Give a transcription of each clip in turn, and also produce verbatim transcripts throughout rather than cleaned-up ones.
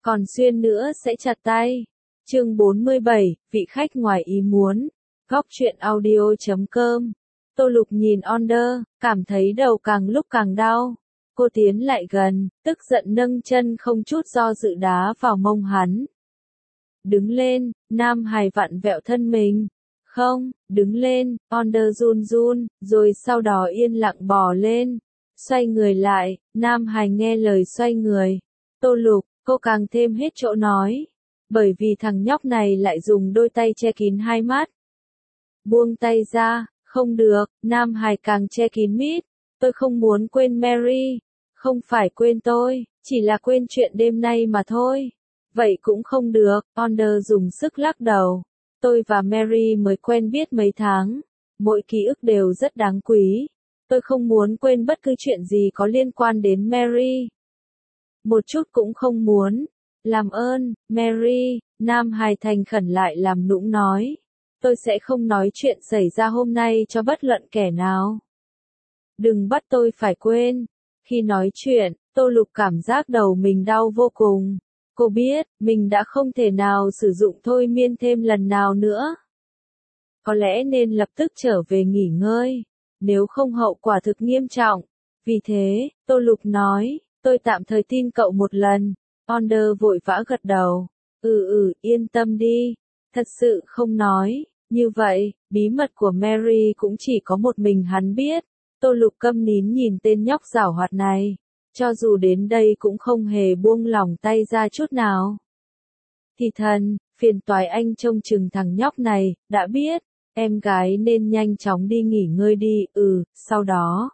còn xuyên nữa sẽ chặt tay. Chương bốn mươi bảy, vị khách ngoài ý muốn. Góc truyện audio chấm com. Tô Lục nhìn Onder, cảm thấy đầu càng lúc càng đau. Cô tiến lại gần, tức giận nâng chân không chút do dự đá vào mông hắn. Đứng lên, Nam Hải vặn vẹo thân mình. Không, đứng lên, Onder run run, rồi sau đó yên lặng bò lên. Xoay người lại, Nam Hải nghe lời xoay người. Tô Lục, cô càng thêm hết chỗ nói. Bởi vì thằng nhóc này lại dùng đôi tay che kín hai mắt. Buông tay ra, không được, Nam Hải càng che kín mít. Tôi không muốn quên Mary. Không phải quên tôi, chỉ là quên chuyện đêm nay mà thôi. Vậy cũng không được, Onder dùng sức lắc đầu. Tôi và Mary mới quen biết mấy tháng. Mỗi ký ức đều rất đáng quý. Tôi không muốn quên bất cứ chuyện gì có liên quan đến Mary. Một chút cũng không muốn. Làm ơn, Mary, Nam Hải thành khẩn lại làm nũng nói. Tôi sẽ không nói chuyện xảy ra hôm nay cho bất luận kẻ nào. Đừng bắt tôi phải quên. Khi nói chuyện, Tô Lục cảm giác đầu mình đau vô cùng. Cô biết, mình đã không thể nào sử dụng thôi miên thêm lần nào nữa. Có lẽ nên lập tức trở về nghỉ ngơi. Nếu không hậu quả thực nghiêm trọng. Vì thế, Tô Lục nói, tôi tạm thời tin cậu một lần. Onder vội vã gật đầu. Ừ ừ, yên tâm đi. Thật sự không nói. Như vậy, bí mật của Mary cũng chỉ có một mình hắn biết. Tô Lục câm nín nhìn tên nhóc giảo hoạt này. Cho dù đến đây cũng không hề buông lỏng tay ra chút nào. Thì thần, phiền toái anh trông chừng thằng nhóc này, đã biết. Em gái nên nhanh chóng đi nghỉ ngơi đi, ừ, sau đó.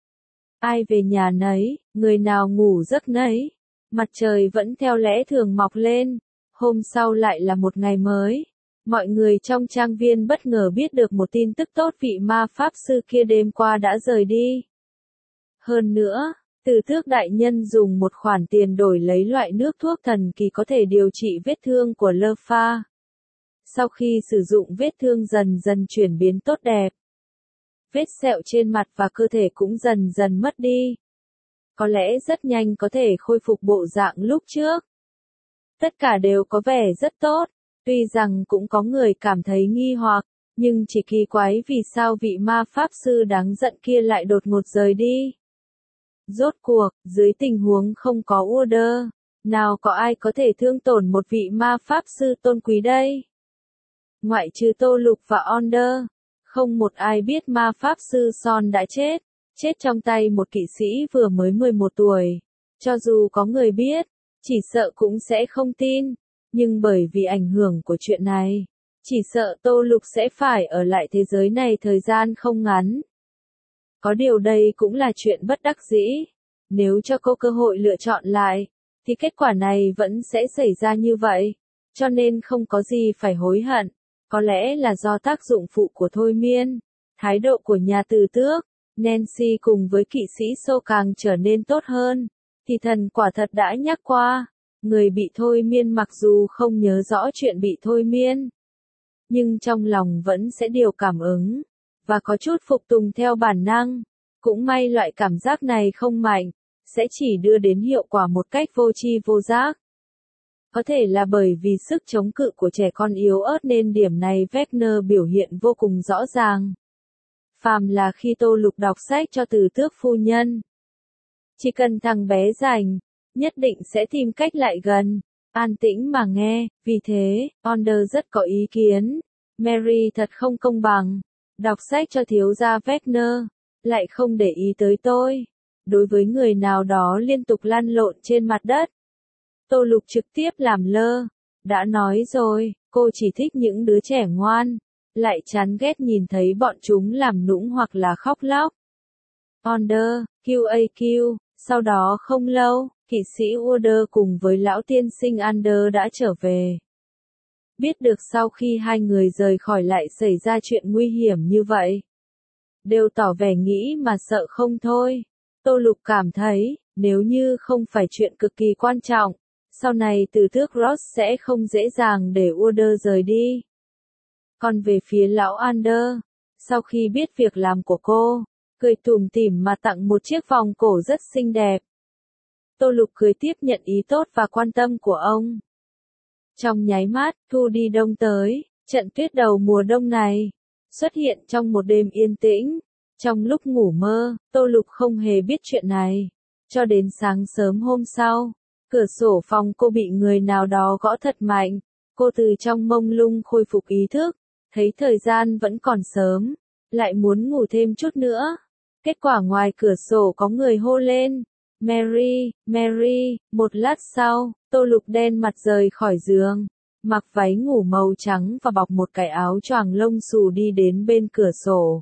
Ai về nhà nấy, người nào ngủ giấc nấy. Mặt trời vẫn theo lẽ thường mọc lên. Hôm sau lại là một ngày mới. Mọi người trong trang viên bất ngờ biết được một tin tức tốt, vị ma pháp sư kia đêm qua đã rời đi. Hơn nữa, Từ Tước đại nhân dùng một khoản tiền đổi lấy loại nước thuốc thần kỳ có thể điều trị vết thương của Lơ Pha. Sau khi sử dụng, vết thương dần dần chuyển biến tốt đẹp. Vết sẹo trên mặt và cơ thể cũng dần dần mất đi. Có lẽ rất nhanh có thể khôi phục bộ dạng lúc trước. Tất cả đều có vẻ rất tốt. Tuy rằng cũng có người cảm thấy nghi hoặc, nhưng chỉ kỳ quái vì sao vị ma pháp sư đáng giận kia lại đột ngột rời đi. Rốt cuộc, dưới tình huống không có order, nào có ai có thể thương tổn một vị ma pháp sư tôn quý đây? Ngoại trừ Tô Lục và Onder, không một ai biết ma pháp sư Son đã chết, chết trong tay một kỵ sĩ vừa mới mười một tuổi. Cho dù có người biết, chỉ sợ cũng sẽ không tin. Nhưng bởi vì ảnh hưởng của chuyện này, chỉ sợ Tô Lục sẽ phải ở lại thế giới này thời gian không ngắn. Có điều đây cũng là chuyện bất đắc dĩ. Nếu cho cô cơ hội lựa chọn lại, thì kết quả này vẫn sẽ xảy ra như vậy. Cho nên không có gì phải hối hận. Có lẽ là do tác dụng phụ của thôi miên. Thái độ của nhà Từ Tước, Nancy cùng với kỵ sĩ Sô càng trở nên tốt hơn. Thì thần quả thật đã nhắc qua. Người bị thôi miên mặc dù không nhớ rõ chuyện bị thôi miên, nhưng trong lòng vẫn sẽ điều cảm ứng, và có chút phục tùng theo bản năng. Cũng may loại cảm giác này không mạnh, sẽ chỉ đưa đến hiệu quả một cách vô tri vô giác. Có thể là bởi vì sức chống cự của trẻ con yếu ớt nên điểm này Wagner biểu hiện vô cùng rõ ràng. Phàm là khi Tô Lục đọc sách cho Từ Tước phu nhân, chỉ cần thằng bé rảnh, nhất định sẽ tìm cách lại gần, an tĩnh mà nghe. Vì thế, Onder rất có ý kiến. Mary thật không công bằng. Đọc sách cho thiếu gia Wagner, lại không để ý tới tôi. Đối với người nào đó liên tục lăn lộn trên mặt đất, Tô Lục trực tiếp làm lơ. Đã nói rồi, cô chỉ thích những đứa trẻ ngoan, lại chán ghét nhìn thấy bọn chúng làm nũng hoặc là khóc lóc. Onder, quy a quy. Sau đó không lâu, kỵ sĩ Order cùng với lão tiên sinh Under đã trở về. Biết được sau khi hai người rời khỏi lại xảy ra chuyện nguy hiểm như vậy, đều tỏ vẻ nghĩ mà sợ không thôi. Tô Lục cảm thấy, nếu như không phải chuyện cực kỳ quan trọng, sau này Từ Tước Ross sẽ không dễ dàng để Order rời đi. Còn về phía lão Under, sau khi biết việc làm của cô, cười tủm tỉm mà tặng một chiếc vòng cổ rất xinh đẹp. Tô Lục cười tiếp nhận ý tốt và quan tâm của ông. Trong nháy mắt, thu đi đông tới, trận tuyết đầu mùa đông này xuất hiện trong một đêm yên tĩnh. Trong lúc ngủ mơ, Tô Lục không hề biết chuyện này. Cho đến sáng sớm hôm sau, cửa sổ phòng cô bị người nào đó gõ thật mạnh. Cô từ trong mông lung khôi phục ý thức, thấy thời gian vẫn còn sớm, lại muốn ngủ thêm chút nữa. Kết quả ngoài cửa sổ có người hô lên, Mary, Mary. Một lát sau, Tô Lục đen mặt rời khỏi giường, mặc váy ngủ màu trắng và bọc một cái áo choàng lông xù đi đến bên cửa sổ.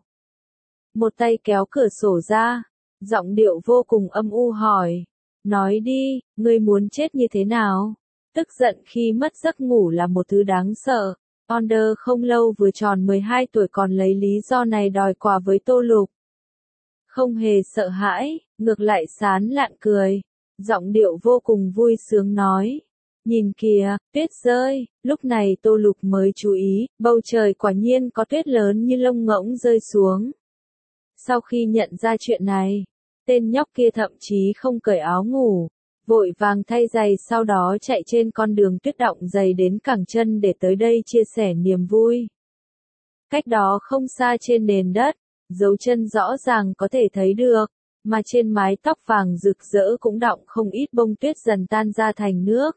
Một tay kéo cửa sổ ra, giọng điệu vô cùng âm u hỏi, nói đi, ngươi muốn chết như thế nào? Tức giận khi mất giấc ngủ là một thứ đáng sợ. Onder không lâu vừa tròn mười hai tuổi còn lấy lý do này đòi quà với Tô Lục. Không hề sợ hãi, ngược lại sán lạn cười, giọng điệu vô cùng vui sướng nói. Nhìn kìa, tuyết rơi. Lúc này Tô Lục mới chú ý, bầu trời quả nhiên có tuyết lớn như lông ngỗng rơi xuống. Sau khi nhận ra chuyện này, tên nhóc kia thậm chí không cởi áo ngủ, vội vàng thay giày sau đó chạy trên con đường tuyết đọng dày đến cẳng chân để tới đây chia sẻ niềm vui. Cách đó không xa trên nền đất, dấu chân rõ ràng có thể thấy được, mà trên mái tóc vàng rực rỡ cũng đọng không ít bông tuyết dần tan ra thành nước.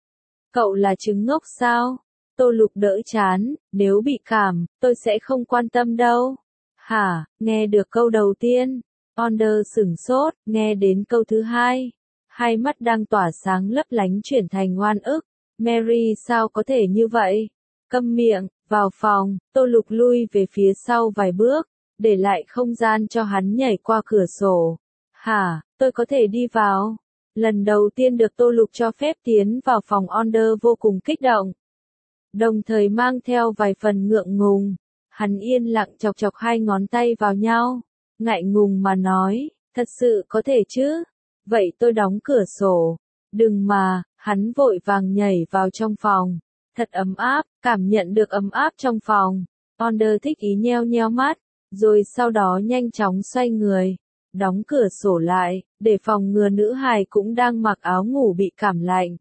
Cậu là trứng ngốc sao? Tô Lục đỡ chán, nếu bị cảm, tôi sẽ không quan tâm đâu. Hả, nghe được câu đầu tiên, Onder sửng sốt, nghe đến câu thứ hai. Hai mắt đang tỏa sáng lấp lánh chuyển thành oan ức. Mary sao có thể như vậy? Câm miệng, vào phòng, Tô Lục lui về phía sau vài bước, để lại không gian cho hắn nhảy qua cửa sổ. Hả, tôi có thể đi vào? Lần đầu tiên được Tô Lục cho phép tiến vào phòng Onder vô cùng kích động. Đồng thời mang theo vài phần ngượng ngùng. Hắn yên lặng chọc chọc hai ngón tay vào nhau. Ngại ngùng mà nói, thật sự có thể chứ? Vậy tôi đóng cửa sổ. Đừng mà, hắn vội vàng nhảy vào trong phòng. Thật ấm áp, cảm nhận được ấm áp trong phòng. Onder thích ý nheo nheo mắt, rồi sau đó nhanh chóng xoay người, đóng cửa sổ lại, để phòng ngừa nữ hài cũng đang mặc áo ngủ bị cảm lạnh.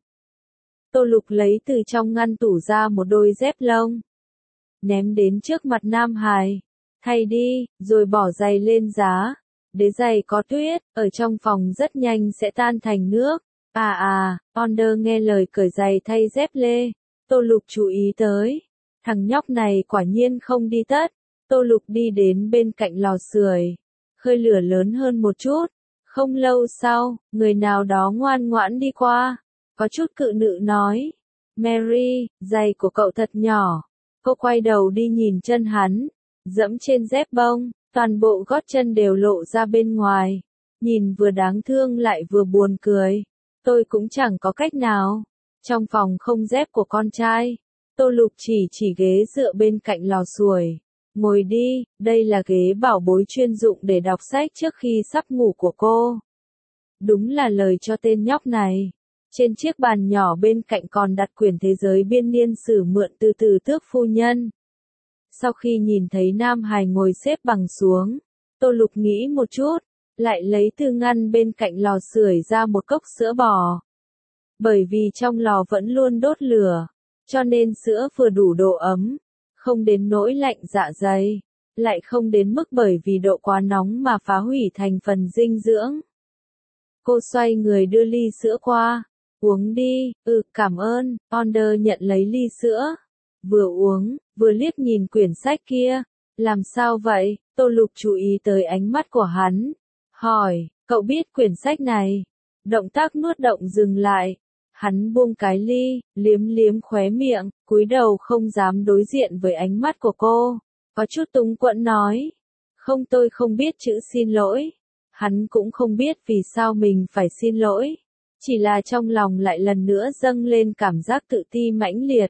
Tô Lục lấy từ trong ngăn tủ ra một đôi dép lông, ném đến trước mặt nam hài. Thay đi, rồi bỏ giày lên giá. Đế giày có tuyết, ở trong phòng rất nhanh sẽ tan thành nước. À à, Onder nghe lời cởi giày thay dép lê. Tô Lục chú ý tới. Thằng nhóc này quả nhiên không đi tất. Tô Lục đi đến bên cạnh lò sưởi, khơi lửa lớn hơn một chút. Không lâu sau, người nào đó ngoan ngoãn đi qua. Có chút cự nữ nói. Mary, giày của cậu thật nhỏ. Cô quay đầu đi nhìn chân hắn. Dẫm trên dép bông, toàn bộ gót chân đều lộ ra bên ngoài. Nhìn vừa đáng thương lại vừa buồn cười. Tôi cũng chẳng có cách nào. Trong phòng không dép của con trai. Tô Lục chỉ chỉ ghế dựa bên cạnh lò sưởi. Ngồi đi, đây là ghế bảo bối chuyên dụng để đọc sách trước khi sắp ngủ của cô. Đúng là lời cho tên nhóc này. Trên chiếc bàn nhỏ bên cạnh còn đặt quyển thế giới biên niên sử mượn từ từ tước phu nhân. Sau khi nhìn thấy nam hài ngồi xếp bằng xuống, Tô Lục nghĩ một chút, lại lấy từ ngăn bên cạnh lò sưởi ra một cốc sữa bò. Bởi vì trong lò vẫn luôn đốt lửa, cho nên sữa vừa đủ độ ấm, không đến nỗi lạnh dạ dày, lại không đến mức bởi vì độ quá nóng mà phá hủy thành phần dinh dưỡng. Cô xoay người đưa ly sữa qua, uống đi. Ừ, cảm ơn. Onder nhận lấy ly sữa, vừa uống, vừa liếc nhìn quyển sách kia. Làm sao vậy? Tô Lục chú ý tới ánh mắt của hắn, hỏi, cậu biết quyển sách này? Động tác nuốt động dừng lại. Hắn buông cái ly, liếm liếm khóe miệng, cúi đầu không dám đối diện với ánh mắt của cô. Có chút túng quẫn nói. Không, tôi không biết chữ xin lỗi. Hắn cũng không biết vì sao mình phải xin lỗi. Chỉ là trong lòng lại lần nữa dâng lên cảm giác tự ti mãnh liệt.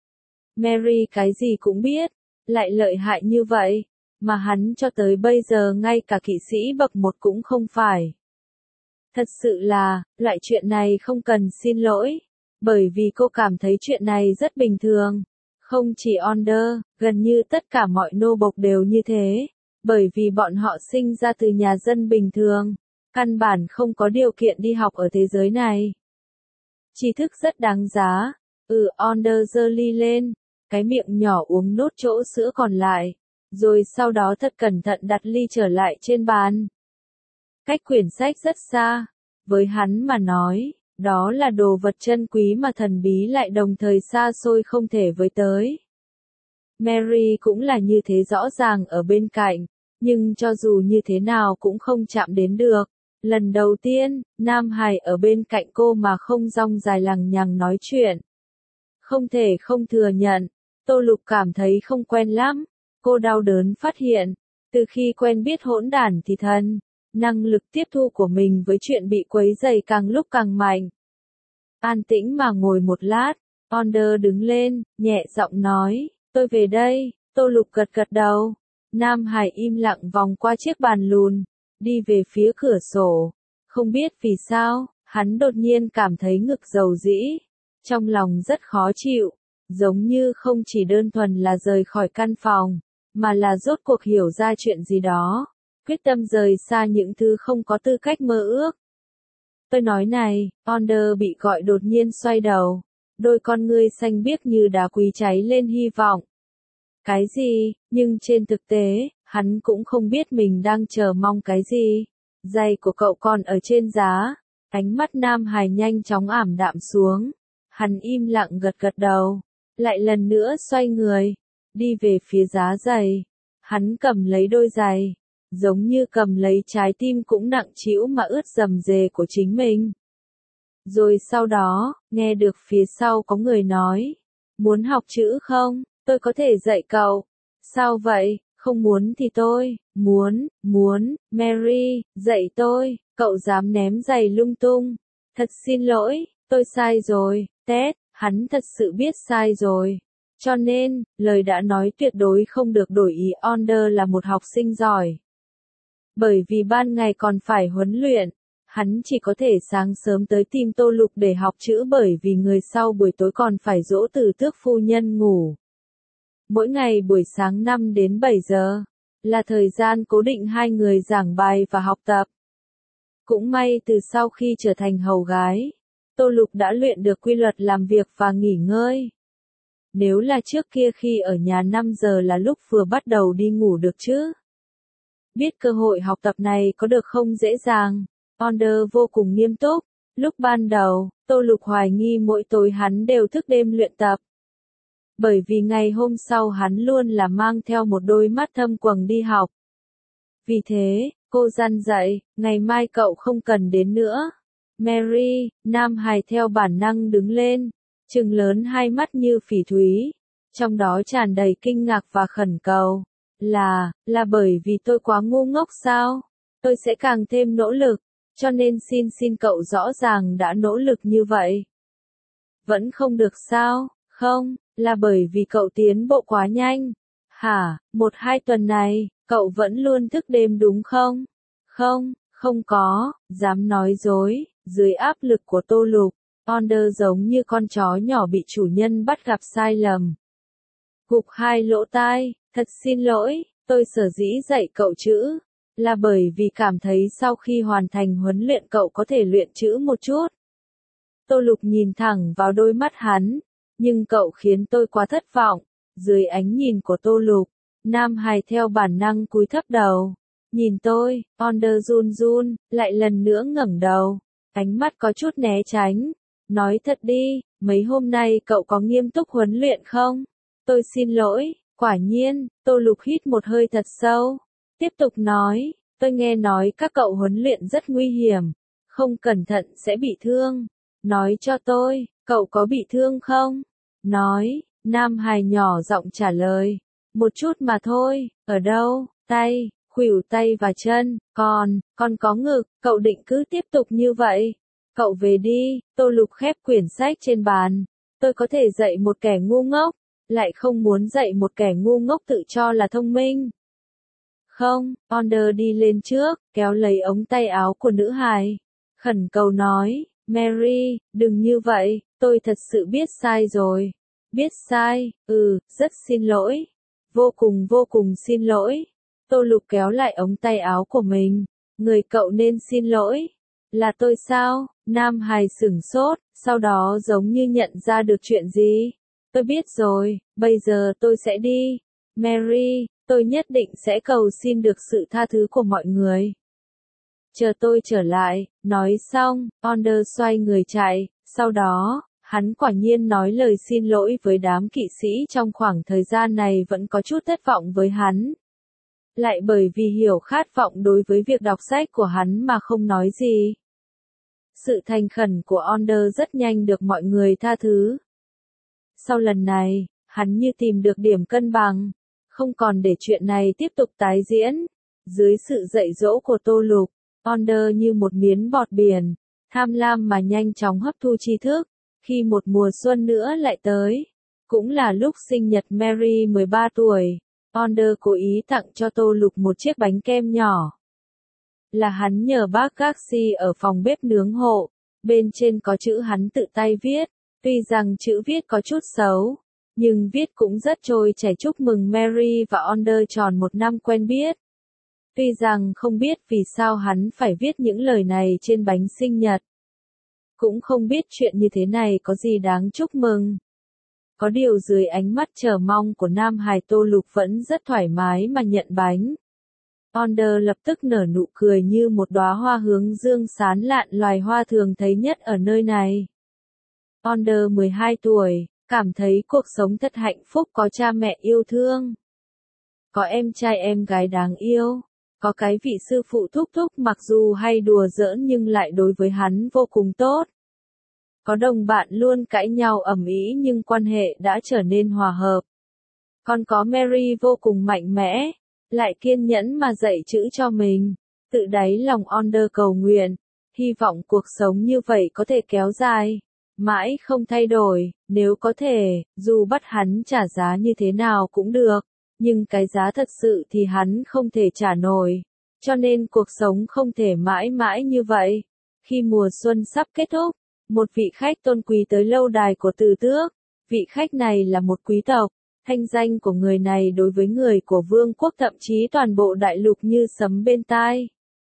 Mary cái gì cũng biết, lại lợi hại như vậy, mà hắn cho tới bây giờ ngay cả kỵ sĩ bậc một cũng không phải. Thật sự là, loại chuyện này không cần xin lỗi, bởi vì cô cảm thấy chuyện này rất bình thường. Không chỉ Onder, gần như tất cả mọi nô bộc đều như thế, bởi vì bọn họ sinh ra từ nhà dân bình thường. Căn bản không có điều kiện đi học ở thế giới này. Tri thức rất đáng giá. Ừ, Onder giơ ly lên, cái miệng nhỏ uống nốt chỗ sữa còn lại, rồi sau đó thật cẩn thận đặt ly trở lại trên bàn. Cách quyển sách rất xa, với hắn mà nói, đó là đồ vật chân quý mà thần bí lại đồng thời xa xôi không thể với tới. Mary cũng là như thế, rõ ràng ở bên cạnh, nhưng cho dù như thế nào cũng không chạm đến được. Lần đầu tiên, Nam Hải ở bên cạnh cô mà không rong dài lằng nhằng nói chuyện. Không thể không thừa nhận, Tô Lục cảm thấy không quen lắm. Cô đau đớn phát hiện, từ khi quen biết hỗn đản thì thân, năng lực tiếp thu của mình với chuyện bị quấy rầy càng lúc càng mạnh. An tĩnh mà ngồi một lát, Onder đứng lên, nhẹ giọng nói, tôi về đây. Tô Lục gật gật đầu. Nam Hải im lặng vòng qua chiếc bàn lùn, đi về phía cửa sổ. Không biết vì sao, hắn đột nhiên cảm thấy ngực dầu dĩ, trong lòng rất khó chịu, giống như không chỉ đơn thuần là rời khỏi căn phòng, mà là rốt cuộc hiểu ra chuyện gì đó, quyết tâm rời xa những thứ không có tư cách mơ ước. Tôi nói này, Onder bị gọi đột nhiên xoay đầu, đôi con ngươi xanh biếc như đá quý cháy lên hy vọng. Cái gì, nhưng trên thực tế, hắn cũng không biết mình đang chờ mong cái gì. Giày của cậu còn ở trên giá. Ánh mắt Nam Hải nhanh chóng ảm đạm xuống. Hắn im lặng gật gật đầu. Lại lần nữa xoay người. Đi về phía giá giày. Hắn cầm lấy đôi giày. Giống như cầm lấy trái tim cũng nặng trĩu mà ướt dầm dề của chính mình. Rồi sau đó, nghe được phía sau có người nói. Muốn học chữ không? Tôi có thể dạy cậu. Sao vậy? Không muốn thì tôi, muốn, muốn, Mary, dạy tôi, cậu dám ném giày lung tung. Thật xin lỗi, tôi sai rồi, Ted, hắn thật sự biết sai rồi. Cho nên, lời đã nói tuyệt đối không được đổi ý. Onder là một học sinh giỏi. Bởi vì ban ngày còn phải huấn luyện, hắn chỉ có thể sáng sớm tới tìm Tô Lục để học chữ, bởi vì người sau buổi tối còn phải dỗ Tử Tước phu nhân ngủ. Mỗi ngày buổi sáng năm đến bảy giờ, là thời gian cố định hai người giảng bài và học tập. Cũng may từ sau khi trở thành hầu gái, Tô Lục đã luyện được quy luật làm việc và nghỉ ngơi. Nếu là trước kia khi ở nhà năm giờ là lúc vừa bắt đầu đi ngủ được chứ. Biết cơ hội học tập này có được không dễ dàng, Onder vô cùng nghiêm túc. Lúc ban đầu, Tô Lục hoài nghi mỗi tối hắn đều thức đêm luyện tập. Bởi vì ngày hôm sau hắn luôn là mang theo một đôi mắt thâm quầng đi học. Vì thế, cô dặn dạy, ngày mai cậu không cần đến nữa. Mary, Nam Hải theo bản năng đứng lên, trừng lớn hai mắt như phỉ thúy, trong đó tràn đầy kinh ngạc và khẩn cầu. Là, là bởi vì tôi quá ngu ngốc sao? Tôi sẽ càng thêm nỗ lực, cho nên xin xin cậu rõ ràng đã nỗ lực như vậy. Vẫn không được sao? Không, là bởi vì cậu tiến bộ quá nhanh. Hả, một hai tuần này, cậu vẫn luôn thức đêm đúng không? Không, không có, dám nói dối. Dưới áp lực của Tô Lục, Onder giống như con chó nhỏ bị chủ nhân bắt gặp sai lầm. Gục hai lỗ tai, thật xin lỗi, tôi sở dĩ dạy cậu chữ, là bởi vì cảm thấy sau khi hoàn thành huấn luyện cậu có thể luyện chữ một chút. Tô Lục nhìn thẳng vào đôi mắt hắn, nhưng cậu khiến tôi quá thất vọng. Dưới ánh nhìn của Tô Lục, Nam Hải theo bản năng cúi thấp đầu. Nhìn tôi, Onder run run, lại lần nữa ngẩng đầu. Ánh mắt có chút né tránh. Nói thật đi, mấy hôm nay cậu có nghiêm túc huấn luyện không? Tôi xin lỗi, quả nhiên. Tô Lục hít một hơi thật sâu. Tiếp tục nói, tôi nghe nói các cậu huấn luyện rất nguy hiểm. Không cẩn thận sẽ bị thương. Nói cho tôi, cậu có bị thương không? Nói, Nam Hải nhỏ giọng trả lời. Một chút mà thôi, ở đâu? Tay, khuỷu tay và chân, còn, còn có ngực, cậu định cứ tiếp tục như vậy. Cậu về đi. Tô Lục khép quyển sách trên bàn. Tôi có thể dạy một kẻ ngu ngốc, lại không muốn dạy một kẻ ngu ngốc tự cho là thông minh. Không, Onder đi lên trước, kéo lấy ống tay áo của nữ hài. Khẩn cầu nói, Mary, đừng như vậy, tôi thật sự biết sai rồi. Biết sai, ừ, rất xin lỗi. Vô cùng vô cùng xin lỗi. Tô Lục kéo lại ống tay áo của mình. Người cậu nên xin lỗi. Là tôi sao? Nam hài sửng sốt, sau đó giống như nhận ra được chuyện gì. Tôi biết rồi, bây giờ tôi sẽ đi. Mary, tôi nhất định sẽ cầu xin được sự tha thứ của mọi người. Chờ tôi trở lại, nói xong, Onder xoay người chạy, sau đó, hắn quả nhiên nói lời xin lỗi với đám kỵ sĩ trong khoảng thời gian này vẫn có chút thất vọng với hắn. Lại bởi vì hiểu khát vọng đối với việc đọc sách của hắn mà không nói gì. Sự thành khẩn của Onder rất nhanh được mọi người tha thứ. Sau lần này, hắn như tìm được điểm cân bằng, không còn để chuyện này tiếp tục tái diễn. Dưới sự dạy dỗ của Tô Lục, Onder như một miếng bọt biển, tham lam mà nhanh chóng hấp thu tri thức. Khi một mùa xuân nữa lại tới, cũng là lúc sinh nhật Mary mười ba tuổi, Onder cố ý tặng cho Tô Lục một chiếc bánh kem nhỏ. Là hắn nhờ bác Garci ở phòng bếp nướng hộ, bên trên có chữ hắn tự tay viết, tuy rằng chữ viết có chút xấu, nhưng viết cũng rất trôi chảy chúc mừng Mary và Onder tròn một năm quen biết. Tuy rằng không biết vì sao hắn phải viết những lời này trên bánh sinh nhật. Cũng không biết chuyện như thế này có gì đáng chúc mừng. Có điều dưới ánh mắt chờ mong của Nam hài Tô Lục vẫn rất thoải mái mà nhận bánh. Onder lập tức nở nụ cười như một đóa hoa hướng dương sán lạn loài hoa thường thấy nhất ở nơi này. Onder mười hai tuổi, cảm thấy cuộc sống thật hạnh phúc, có cha mẹ yêu thương. Có em trai em gái đáng yêu. Có cái vị sư phụ thúc thúc mặc dù hay đùa giỡn nhưng lại đối với hắn vô cùng tốt. Có đồng bạn luôn cãi nhau ầm ĩ nhưng quan hệ đã trở nên hòa hợp. Còn có Mary vô cùng mạnh mẽ, lại kiên nhẫn mà dạy chữ cho mình. Tự đáy lòng Onder cầu nguyện, hy vọng cuộc sống như vậy có thể kéo dài, mãi không thay đổi, nếu có thể, dù bắt hắn trả giá như thế nào cũng được. Nhưng cái giá thật sự thì hắn không thể trả nổi, cho nên cuộc sống không thể mãi mãi như vậy. Khi mùa xuân sắp kết thúc, một vị khách tôn quý tới lâu đài của Từ Tước. Vị khách này là một quý tộc, thanh danh của người này đối với người của vương quốc thậm chí toàn bộ đại lục như sấm bên tai.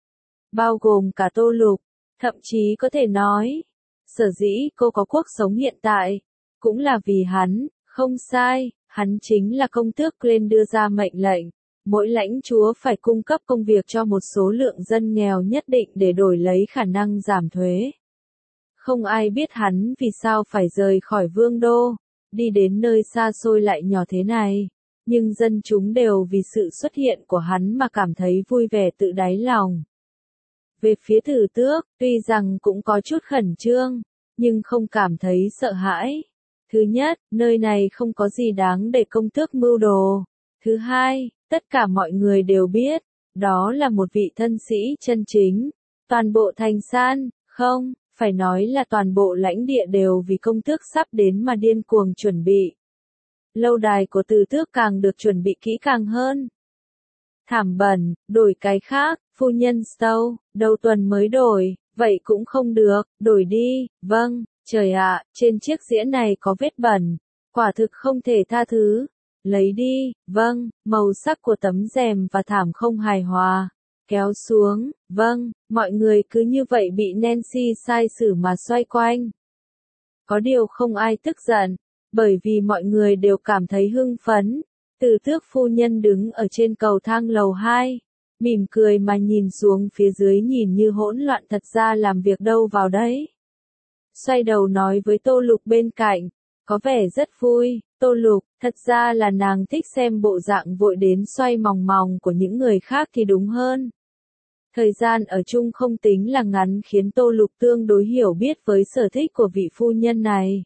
Bao gồm cả Tô Lục, thậm chí có thể nói, sở dĩ cô có cuộc sống hiện tại, cũng là vì hắn, không sai. Hắn chính là công tước Glenn đưa ra mệnh lệnh, mỗi lãnh chúa phải cung cấp công việc cho một số lượng dân nghèo nhất định để đổi lấy khả năng giảm thuế. Không ai biết hắn vì sao phải rời khỏi vương đô, đi đến nơi xa xôi lại nhỏ thế này, nhưng dân chúng đều vì sự xuất hiện của hắn mà cảm thấy vui vẻ tự đáy lòng. Về phía Từ Tước, tuy rằng cũng có chút khẩn trương, nhưng không cảm thấy sợ hãi. Thứ nhất, nơi này không có gì đáng để công tước mưu đồ. Thứ hai, tất cả mọi người đều biết, đó là một vị thân sĩ chân chính. Toàn bộ thành san, không, phải nói là toàn bộ lãnh địa đều vì công tước sắp đến mà điên cuồng chuẩn bị. Lâu đài của Từ Tước càng được chuẩn bị kỹ càng hơn. Thảm bẩn, đổi cái khác, phu nhân Stowe, đầu tuần mới đổi, vậy cũng không được, đổi đi, vâng. Trời ạ, trên chiếc dĩa này có vết bẩn, quả thực không thể tha thứ. Lấy đi, vâng, màu sắc của tấm rèm và thảm không hài hòa. Kéo xuống, vâng, mọi người cứ như vậy bị Nancy sai xử mà xoay quanh. Có điều không ai tức giận, bởi vì mọi người đều cảm thấy hưng phấn. Từ Tước phu nhân đứng ở trên cầu thang lầu hai, mỉm cười mà nhìn xuống phía dưới nhìn như hỗn loạn, thật ra làm việc đâu vào đấy. Xoay đầu nói với Tô Lục bên cạnh, có vẻ rất vui. Tô Lục, thật ra là nàng thích xem bộ dạng vội đến xoay mòng mòng của những người khác thì đúng hơn. Thời gian ở chung không tính là ngắn khiến Tô Lục tương đối hiểu biết với sở thích của vị phu nhân này.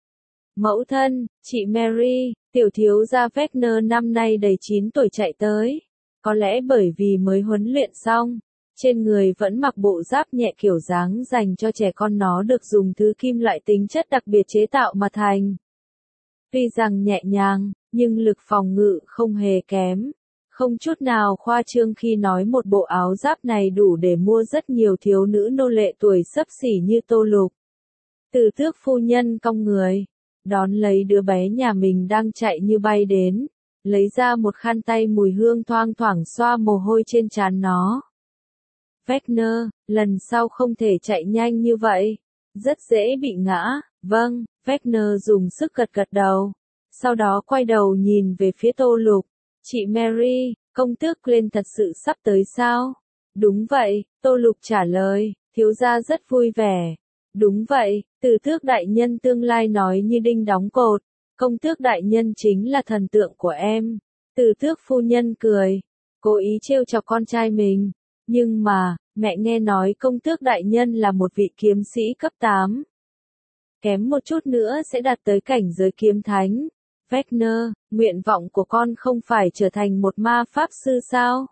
Mẫu thân, chị Mary, tiểu thiếu gia Wagner năm nay đầy chín tuổi chạy tới. Có lẽ bởi vì mới huấn luyện xong, trên người vẫn mặc bộ giáp nhẹ kiểu dáng dành cho trẻ con, nó được dùng thứ kim loại tính chất đặc biệt chế tạo mà thành. Tuy rằng nhẹ nhàng, nhưng lực phòng ngự không hề kém. Không chút nào khoa trương khi nói một bộ áo giáp này đủ để mua rất nhiều thiếu nữ nô lệ tuổi xấp xỉ như Tô Lục. Từ Tước phu nhân cong người, đón lấy đứa bé nhà mình đang chạy như bay đến, lấy ra một khăn tay mùi hương thoang thoảng xoa mồ hôi trên trán nó. Wagner, lần sau không thể chạy nhanh như vậy. Rất dễ bị ngã. Vâng, Wagner dùng sức gật gật đầu. Sau đó quay đầu nhìn về phía Tô Lục. Chị Mary, công tước Glenn thật sự sắp tới sao? Đúng vậy, Tô Lục trả lời, thiếu gia rất vui vẻ. Đúng vậy, từ tước đại nhân tương lai nói như đinh đóng cột. Công tước đại nhân chính là thần tượng của em. Từ tước phu nhân cười, cố ý trêu chọc con trai mình. Nhưng mà, mẹ nghe nói công tước đại nhân là một vị kiếm sĩ cấp tám. Kém một chút nữa sẽ đạt tới cảnh giới kiếm thánh. Wagner, nguyện vọng của con không phải trở thành một ma pháp sư sao?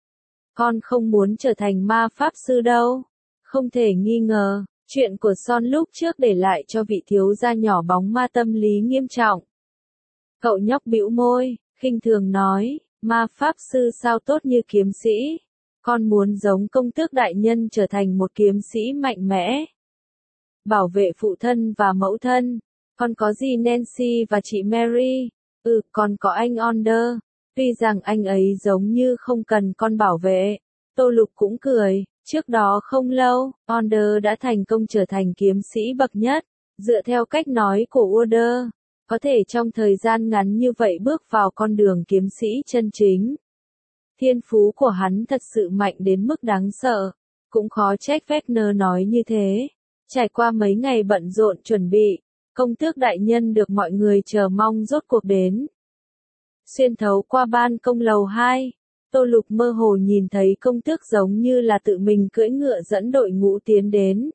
Con không muốn trở thành ma pháp sư đâu. Không thể nghi ngờ, chuyện của Son lúc trước để lại cho vị thiếu gia nhỏ bóng ma tâm lý nghiêm trọng. Cậu nhóc bĩu môi, khinh thường nói, ma pháp sư sao tốt như kiếm sĩ. Con muốn giống công tước đại nhân trở thành một kiếm sĩ mạnh mẽ. Bảo vệ phụ thân và mẫu thân. Con có gì Nancy và chị Mary? Ừ, còn có anh Onder. Tuy rằng anh ấy giống như không cần con bảo vệ. Tô Lục cũng cười. Trước đó không lâu, Onder đã thành công trở thành kiếm sĩ bậc nhất. Dựa theo cách nói của Onder, có thể trong thời gian ngắn như vậy bước vào con đường kiếm sĩ chân chính. Thiên phú của hắn thật sự mạnh đến mức đáng sợ. Cũng khó trách Wagner nói như thế. Trải qua mấy ngày bận rộn chuẩn bị, công tước đại nhân được mọi người chờ mong rốt cuộc đến. Xuyên thấu qua ban công lầu hai, Tô Lục mơ hồ nhìn thấy công tước giống như là tự mình cưỡi ngựa dẫn đội ngũ tiến đến.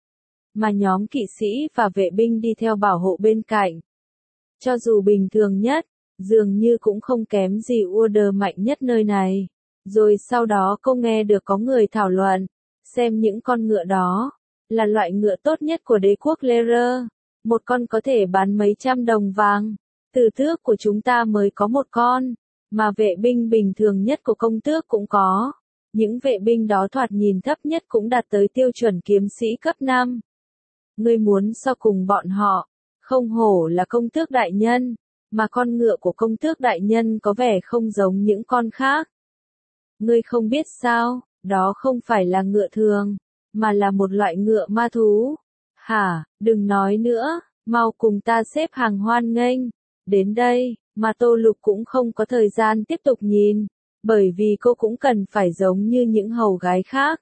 Mà nhóm kỵ sĩ và vệ binh đi theo bảo hộ bên cạnh. Cho dù bình thường nhất, dường như cũng không kém gì Order mạnh nhất nơi này. Rồi sau đó cô nghe được có người thảo luận, xem những con ngựa đó, là loại ngựa tốt nhất của đế quốc Lere. Một con có thể bán mấy trăm đồng vàng. Từ tước của chúng ta mới có một con, mà vệ binh bình thường nhất của công tước cũng có. Những vệ binh đó thoạt nhìn thấp nhất cũng đạt tới tiêu chuẩn kiếm sĩ cấp năm. Ngươi muốn so cùng bọn họ, không hổ là công tước đại nhân, mà con ngựa của công tước đại nhân có vẻ không giống những con khác. Ngươi không biết sao, đó không phải là ngựa thường, mà là một loại ngựa ma thú. Hả, đừng nói nữa, mau cùng ta xếp hàng hoan nghênh. Đến đây, mà Tô Lục cũng không có thời gian tiếp tục nhìn, bởi vì cô cũng cần phải giống như những hầu gái khác.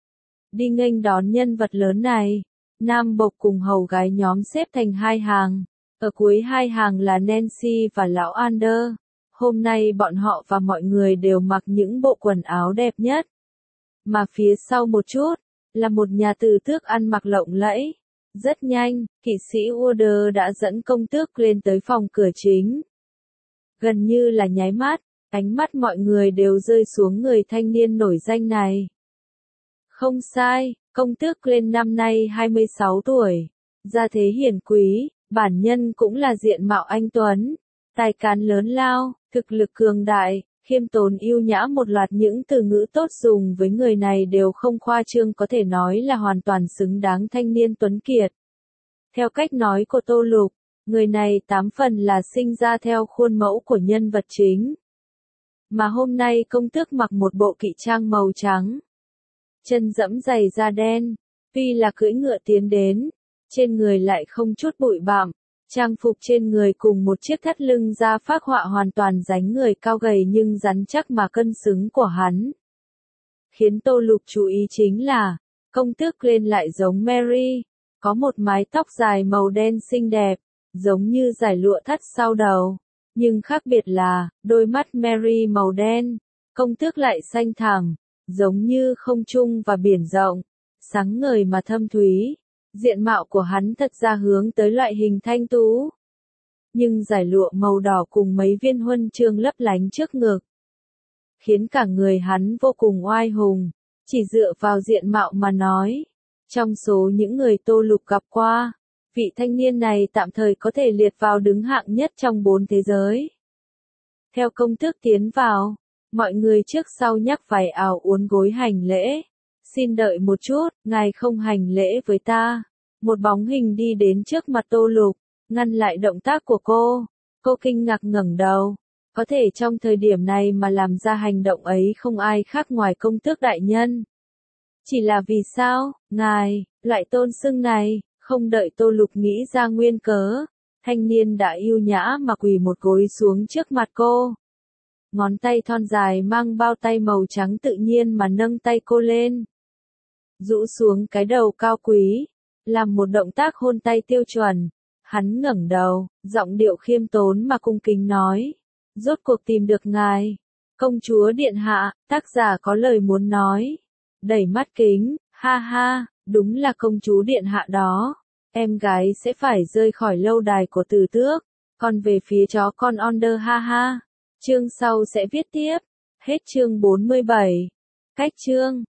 Đi nghênh đón nhân vật lớn này, Nam Bộc cùng hầu gái nhóm xếp thành hai hàng. Ở cuối hai hàng là Nancy và lão Ander. Hôm nay bọn họ và mọi người đều mặc những bộ quần áo đẹp nhất. Mà phía sau một chút, là một nhà từ tước ăn mặc lộng lẫy. Rất nhanh, kỵ sĩ Order đã dẫn công tước lên tới phòng cửa chính. Gần như là nháy mắt, ánh mắt mọi người đều rơi xuống người thanh niên nổi danh này. Không sai, công tước lên năm nay hai mươi sáu tuổi. Gia thế hiền quý, bản nhân cũng là diện mạo anh tuấn. Tài cán lớn lao, thực lực cường đại, khiêm tốn yêu nhã, một loạt những từ ngữ tốt dùng với người này đều không khoa trương, có thể nói là hoàn toàn xứng đáng thanh niên tuấn kiệt. Theo cách nói của Tô Lục, người này tám phần là sinh ra theo khuôn mẫu của nhân vật chính. Mà hôm nay công tước mặc một bộ kỵ trang màu trắng, chân dẫm giày da đen, tuy là cưỡi ngựa tiến đến, trên người lại không chút bụi bặm. Trang phục trên người cùng một chiếc thắt lưng da phác họa hoàn toàn dáng người cao gầy nhưng rắn chắc mà cân xứng của hắn. Khiến Tô Lục chú ý chính là, công tước lên lại giống Mary, có một mái tóc dài màu đen xinh đẹp, giống như dải lụa thắt sau đầu. Nhưng khác biệt là, đôi mắt Mary màu đen, công tước lại xanh thẳm, giống như không trung và biển rộng, sáng ngời mà thâm thúy. Diện mạo của hắn thật ra hướng tới loại hình thanh tú. Nhưng dải lụa màu đỏ cùng mấy viên huân chương lấp lánh trước ngực, khiến cả người hắn vô cùng oai hùng, chỉ dựa vào diện mạo mà nói. Trong số những người Tô Lục gặp qua, vị thanh niên này tạm thời có thể liệt vào đứng hạng nhất trong bốn thế giới. Theo công tước tiến vào, mọi người trước sau nhắc phải ào uốn gối hành lễ. Xin đợi một chút, ngài không hành lễ với ta. Một bóng hình đi đến trước mặt Tô Lục, ngăn lại động tác của cô. Cô kinh ngạc ngẩng đầu. Có thể trong thời điểm này mà làm ra hành động ấy không ai khác ngoài công tước đại nhân. Chỉ là vì sao, ngài, loại tôn xưng này, không đợi Tô Lục nghĩ ra nguyên cớ. Thanh niên đã yêu nhã mà quỳ một gối xuống trước mặt cô. Ngón tay thon dài mang bao tay màu trắng tự nhiên mà nâng tay cô lên. Rũ xuống cái đầu cao quý, làm một động tác hôn tay tiêu chuẩn. Hắn ngẩng đầu, giọng điệu khiêm tốn mà cung kính nói. Rốt cuộc tìm được ngài. Công chúa điện hạ, tác giả có lời muốn nói. Đẩy mắt kính, ha ha, đúng là công chúa điện hạ đó. Em gái sẽ phải rơi khỏi lâu đài của Tử Tước. Còn về phía chó con Onder ha ha. Chương sau sẽ viết tiếp. Hết chương bốn mươi bảy. Cách chương.